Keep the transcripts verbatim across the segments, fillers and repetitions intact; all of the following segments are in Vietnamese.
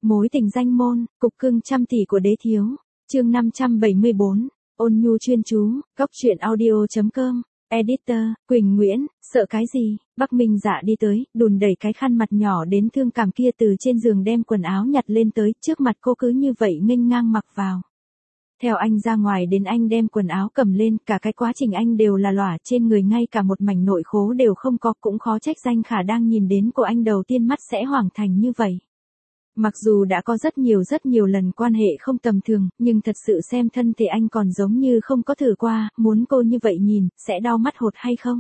Mối tình danh môn, cục cưng trăm tỷ của đế thiếu. Chương năm trăm bảy mươi bốn. Ôn nhu chuyên chú, góc truyện audio chấm com. Editor, Quỳnh Nguyễn, sợ cái gì? Bắc Minh Dạ đi tới, đùn đẩy cái khăn mặt nhỏ đến thương cảm kia từ trên giường đem quần áo nhặt lên tới, trước mặt cô cứ như vậy nghênh ngang mặc vào. Theo anh ra ngoài đến anh đem quần áo cầm lên, cả cái quá trình anh đều là lỏa trên người, ngay cả một mảnh nội khố đều không có, cũng khó trách Danh Khả đang nhìn đến cô anh đầu tiên mắt sẽ hoảng thành như vậy. Mặc dù đã có rất nhiều rất nhiều lần quan hệ không tầm thường, nhưng thật sự xem thân thì anh còn giống như không có thử qua, muốn cô như vậy nhìn, sẽ đau mắt hột hay không?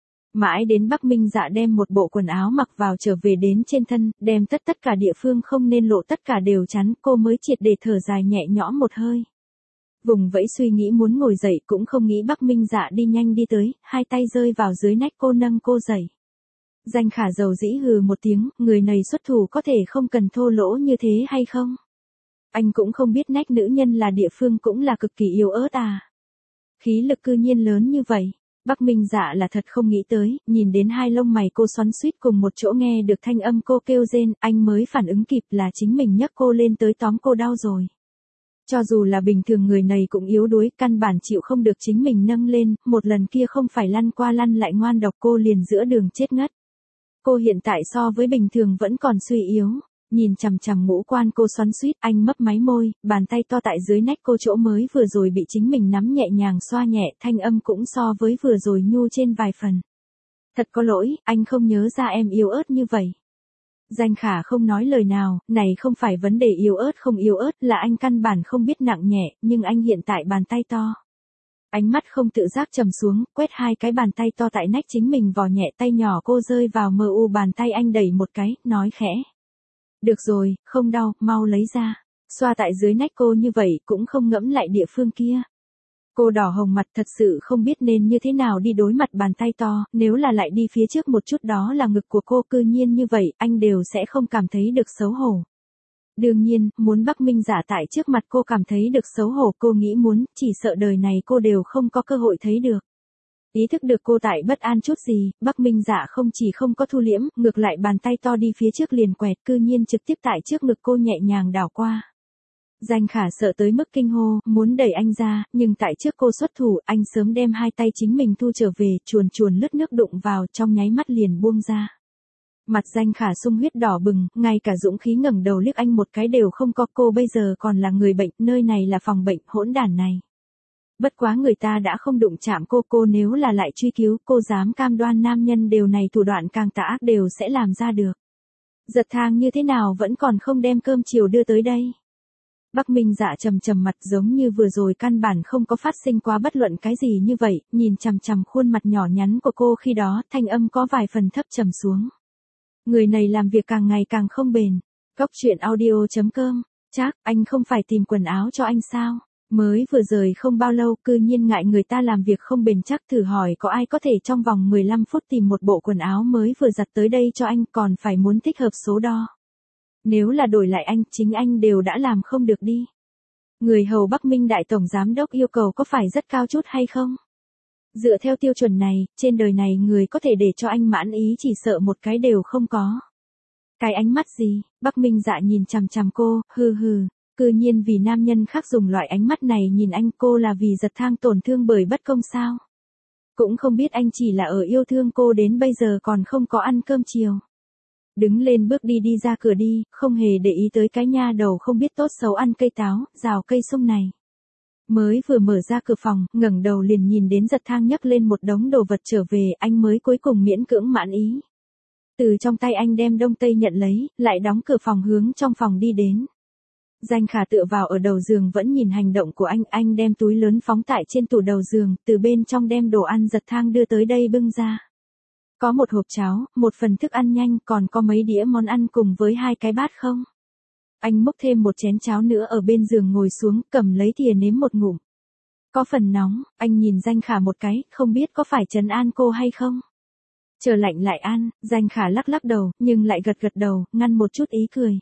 Mãi đến Bắc Minh Dạ đem một bộ quần áo mặc vào trở về đến trên thân, đem tất tất cả địa phương không nên lộ tất cả đều chắn, cô mới triệt để thở dài nhẹ nhõm một hơi. Vùng vẫy suy nghĩ muốn ngồi dậy cũng không nghĩ Bắc Minh Dạ đi nhanh đi tới, hai tay rơi vào dưới nách cô nâng cô dậy. Danh Khả dầu dĩ hừ một tiếng, người này xuất thủ có thể không cần thô lỗ như thế hay không? Anh cũng không biết nách nữ nhân là địa phương cũng là cực kỳ yếu ớt à. Khí lực cư nhiên lớn như vậy. Bắc Minh Dạ là thật không nghĩ tới, nhìn đến hai lông mày cô xoắn xuýt cùng một chỗ, nghe được thanh âm cô kêu rên, anh mới phản ứng kịp là chính mình nhấc cô lên tới tóm cô đau rồi. Cho dù là bình thường người này cũng yếu đuối, căn bản chịu không được chính mình nâng lên, một lần kia không phải lăn qua lăn lại ngoan độc cô liền giữa đường chết ngất. Cô hiện tại so với bình thường vẫn còn suy yếu, nhìn chằm chằm ngũ quan cô xoắn xuýt, anh mấp máy môi, bàn tay to tại dưới nách cô chỗ mới vừa rồi bị chính mình nắm nhẹ nhàng xoa nhẹ, thanh âm cũng so với vừa rồi nhu trên vài phần. Thật có lỗi, anh không nhớ ra em yếu ớt như vậy. Danh Khả không nói lời nào, này không phải vấn đề yếu ớt không yếu ớt, là anh căn bản không biết nặng nhẹ, nhưng anh hiện tại bàn tay to. Ánh mắt không tự giác trầm xuống, quét hai cái bàn tay to tại nách chính mình, vò nhẹ tay nhỏ cô rơi vào mờ u bàn tay anh, đẩy một cái, nói khẽ. Được rồi, không đau, mau lấy ra. Xoa tại dưới nách cô như vậy cũng không ngẫm lại địa phương kia. Cô đỏ hồng mặt, thật sự không biết nên như thế nào đi đối mặt bàn tay to, nếu là lại đi phía trước một chút đó là ngực của cô, cư nhiên như vậy, anh đều sẽ không cảm thấy được xấu hổ. Đương nhiên, muốn Bắc Minh Dạ tại trước mặt cô cảm thấy được xấu hổ, cô nghĩ muốn, chỉ sợ đời này cô đều không có cơ hội thấy được. Ý thức được cô tại bất an chút gì, Bắc Minh Dạ không chỉ không có thu liễm, ngược lại bàn tay to đi phía trước liền quẹt, cư nhiên trực tiếp tại trước ngực cô nhẹ nhàng đảo qua. Danh Khả sợ tới mức kinh hô, muốn đẩy anh ra, nhưng tại trước cô xuất thủ, anh sớm đem hai tay chính mình thu trở về, chuồn chuồn lướt nước đụng vào, trong nháy mắt liền buông ra. Mặt Danh Khả sung huyết đỏ bừng, ngay cả dũng khí ngẩng đầu liếc anh một cái đều không có, cô bây giờ còn là người bệnh, nơi này là phòng bệnh, hỗn đản này. Bất quá người ta đã không đụng chạm cô, cô nếu là lại truy cứu, cô dám cam đoan nam nhân đều này thủ đoạn càng tà ác đều sẽ làm ra được. Giật thang như thế nào vẫn còn không đem cơm chiều đưa tới đây. Bắc Minh Dạ trầm trầm mặt, giống như vừa rồi căn bản không có phát sinh qua bất luận cái gì như vậy, nhìn chằm chằm khuôn mặt nhỏ nhắn của cô khi đó, thanh âm có vài phần thấp trầm xuống. Người này làm việc càng ngày càng không bền. Góc truyện audio chấm com. Chắc, anh không phải tìm quần áo cho anh sao? Mới vừa rời không bao lâu, cư nhiên ngại người ta làm việc không bền chắc, thử hỏi có ai có thể trong vòng mười lăm phút tìm một bộ quần áo mới vừa giặt tới đây cho anh, còn phải muốn thích hợp số đo. Nếu là đổi lại anh, chính anh đều đã làm không được đi. Người hầu Bắc Minh Đại Tổng Giám Đốc yêu cầu có phải rất cao chút hay không? Dựa theo tiêu chuẩn này, trên đời này người có thể để cho anh mãn ý chỉ sợ một cái đều không có. Cái ánh mắt gì? Bắc Minh Dạ nhìn chằm chằm cô, hừ hừ. Cư nhiên vì nam nhân khác dùng loại ánh mắt này nhìn anh, cô là vì giật thang tổn thương bởi bất công sao? Cũng không biết anh chỉ là ở yêu thương cô đến bây giờ còn không có ăn cơm chiều. Đứng lên bước đi đi ra cửa đi, không hề để ý tới cái nha đầu không biết tốt xấu ăn cây táo, rào cây sung này. Mới vừa mở ra cửa phòng, ngẩng đầu liền nhìn đến giật thang nhấc lên một đống đồ vật trở về, anh mới cuối cùng miễn cưỡng mãn ý. Từ trong tay anh đem đông tây nhận lấy, lại đóng cửa phòng hướng trong phòng đi đến. Danh Khả tựa vào ở đầu giường vẫn nhìn hành động của anh, anh đem túi lớn phóng tại trên tủ đầu giường, từ bên trong đem đồ ăn giật thang đưa tới đây bưng ra. Có một hộp cháo, một phần thức ăn nhanh, còn có mấy đĩa món ăn cùng với hai cái bát không? Anh múc thêm một chén cháo nữa ở bên giường ngồi xuống, cầm lấy thìa nếm một ngụm. Có phần nóng, anh nhìn Danh Khả một cái, không biết có phải trấn an cô hay không? Chờ lạnh lại ăn, Danh Khả lắc lắc đầu, nhưng lại gật gật đầu, ngăn một chút ý cười.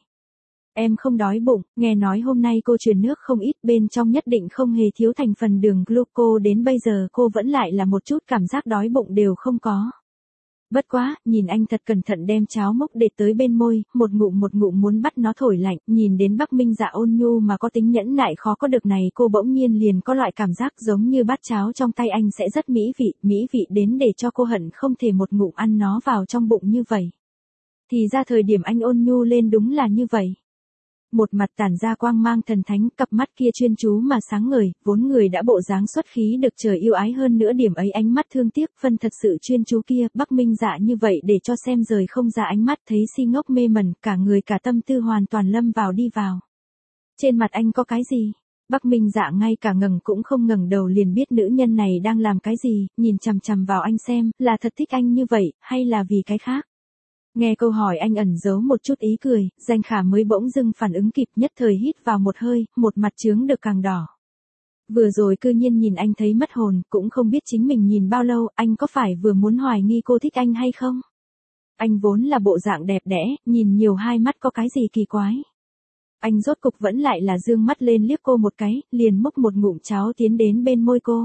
Em không đói bụng, nghe nói hôm nay cô truyền nước không ít, bên trong nhất định không hề thiếu thành phần đường gluco, đến bây giờ cô vẫn lại là một chút cảm giác đói bụng đều không có. Bất quá, nhìn anh thật cẩn thận đem cháo múc để tới bên môi, một ngụm một ngụm muốn bắt nó thổi lạnh, nhìn đến Bắc Minh Dạ ôn nhu mà có tính nhẫn nại khó có được này, cô bỗng nhiên liền có loại cảm giác giống như bát cháo trong tay anh sẽ rất mỹ vị, mỹ vị đến để cho cô hận không thể một ngụm ăn nó vào trong bụng như vậy. Thì ra thời điểm anh ôn nhu lên đúng là như vậy. Một mặt tản ra quang mang thần thánh, cặp mắt kia chuyên chú mà sáng ngời, vốn người đã bộ dáng xuất khí được trời yêu ái hơn nữa điểm ấy ánh mắt thương tiếc, phân thật sự chuyên chú kia, Bắc Minh Dạ như vậy để cho xem rời không ra ánh mắt, thấy si ngốc mê mẩn, cả người cả tâm tư hoàn toàn lâm vào đi vào. Trên mặt anh có cái gì? Bắc Minh Dạ ngay cả ngẩng cũng không ngẩng đầu liền biết nữ nhân này đang làm cái gì, nhìn chằm chằm vào anh xem, là thật thích anh như vậy, hay là vì cái khác? Nghe câu hỏi anh ẩn giấu một chút ý cười, Danh Khả mới bỗng dưng phản ứng kịp, nhất thời hít vào một hơi, một mặt trướng được càng đỏ. Vừa rồi cư nhiên nhìn anh thấy mất hồn, cũng không biết chính mình nhìn bao lâu, anh có phải vừa muốn hoài nghi cô thích anh hay không? Anh vốn là bộ dạng đẹp đẽ, nhìn nhiều hai mắt có cái gì kỳ quái. Anh rốt cục vẫn lại là dương mắt lên liếc cô một cái, liền múc một ngụm cháo tiến đến bên môi cô.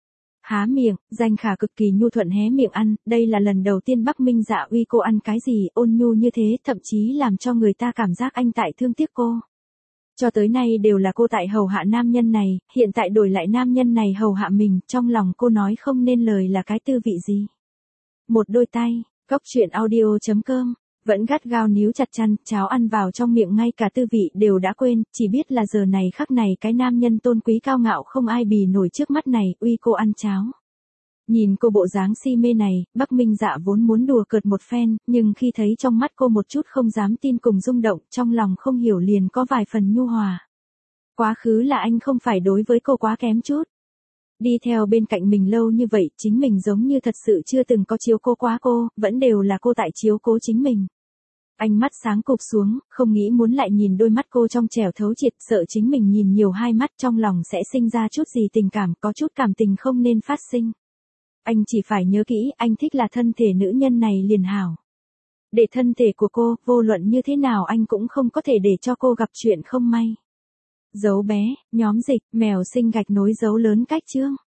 Há miệng, Danh Khả cực kỳ nhu thuận hé miệng ăn, đây là lần đầu tiên Bắc Minh Dạ uy cô ăn cái gì ôn nhu như thế, thậm chí làm cho người ta cảm giác anh tại thương tiếc cô. Cho tới nay đều là cô tại hầu hạ nam nhân này, hiện tại đổi lại nam nhân này hầu hạ mình, trong lòng cô nói không nên lời là cái tư vị gì. Một đôi tay, Cóc Truyện Audio chấm com, vẫn gắt gao níu chặt chăn, cháo ăn vào trong miệng ngay cả tư vị đều đã quên, chỉ biết là giờ này khắc này cái nam nhân tôn quý cao ngạo không ai bì nổi trước mắt này, uy cô ăn cháo. Nhìn cô bộ dáng si mê này, Bắc Minh Dạ vốn muốn đùa cợt một phen, nhưng khi thấy trong mắt cô một chút không dám tin cùng rung động, trong lòng không hiểu liền có vài phần nhu hòa. Quá khứ là anh không phải đối với cô quá kém chút. Đi theo bên cạnh mình lâu như vậy, chính mình giống như thật sự chưa từng có chiếu cố quá cô, vẫn đều là cô tại chiếu cố chính mình. Anh mắt sáng cụp xuống, không nghĩ muốn lại nhìn đôi mắt cô trong trẻo thấu triệt, sợ chính mình nhìn nhiều hai mắt trong lòng sẽ sinh ra chút gì tình cảm, có chút cảm tình không nên phát sinh. Anh chỉ phải nhớ kỹ, anh thích là thân thể nữ nhân này liền hảo. Để thân thể của cô, vô luận như thế nào anh cũng không có thể để cho cô gặp chuyện không may. Dấu bé, nhóm dịch, mèo sinh gạch nối dấu lớn cách chương.